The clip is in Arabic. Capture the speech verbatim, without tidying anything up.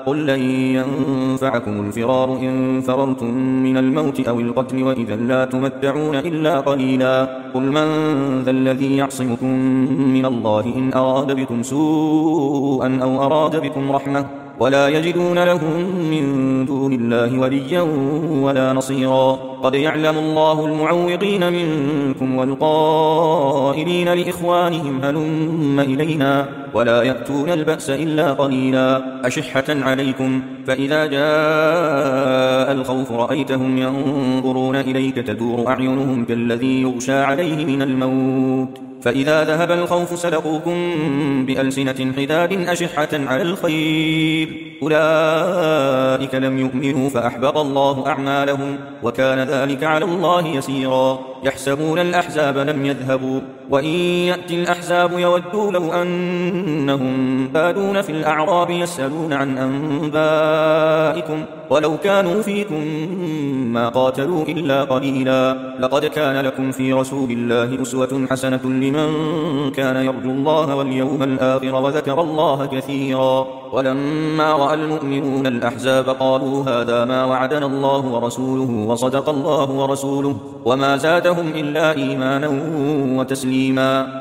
قل لن ينفعكم الفرار إن فررتم من الموت أو القتل وإذا لا تمتعون إلا قليلا قل من ذا الذي يعصمكم من الله إن أراد بكم سوءا أو أراد بكم رحمة ولا يجدون لهم من دون الله وليا ولا نصيرا قد يعلم الله المعوقين منكم والقائلين لإخوانهم هلم إلينا ولا يأتون البأس إلا قليلا أشحة عليكم فإذا جاء الخوف رأيتهم ينظرون إليك تدور أعينهم كالذي يغشى عليه من الموت فإذا ذهب الخوف سلقوكم بألسنة حداد أشحة على الخير أولئك لم يؤمنوا فأحبط الله أعمالهم وكان ذلك على الله يسيرا يحسبون الأحزاب لم يذهبوا وإن يأتي الأحزاب يودوا لو أنهم بادون في الأعراب يسألون عن أنبائكم ولو كانوا فيكم ما قاتلوا إلا قليلا لقد كان لكم في رسول الله أسوة حسنة لمن كان يرجو الله واليوم الآخر وذكر الله كثيرا ولما رأى المؤمنون الأحزاب قالوا هذا ما وعدنا الله ورسوله وصدق الله ورسوله وما زادهم إلا إيمانا وتسليما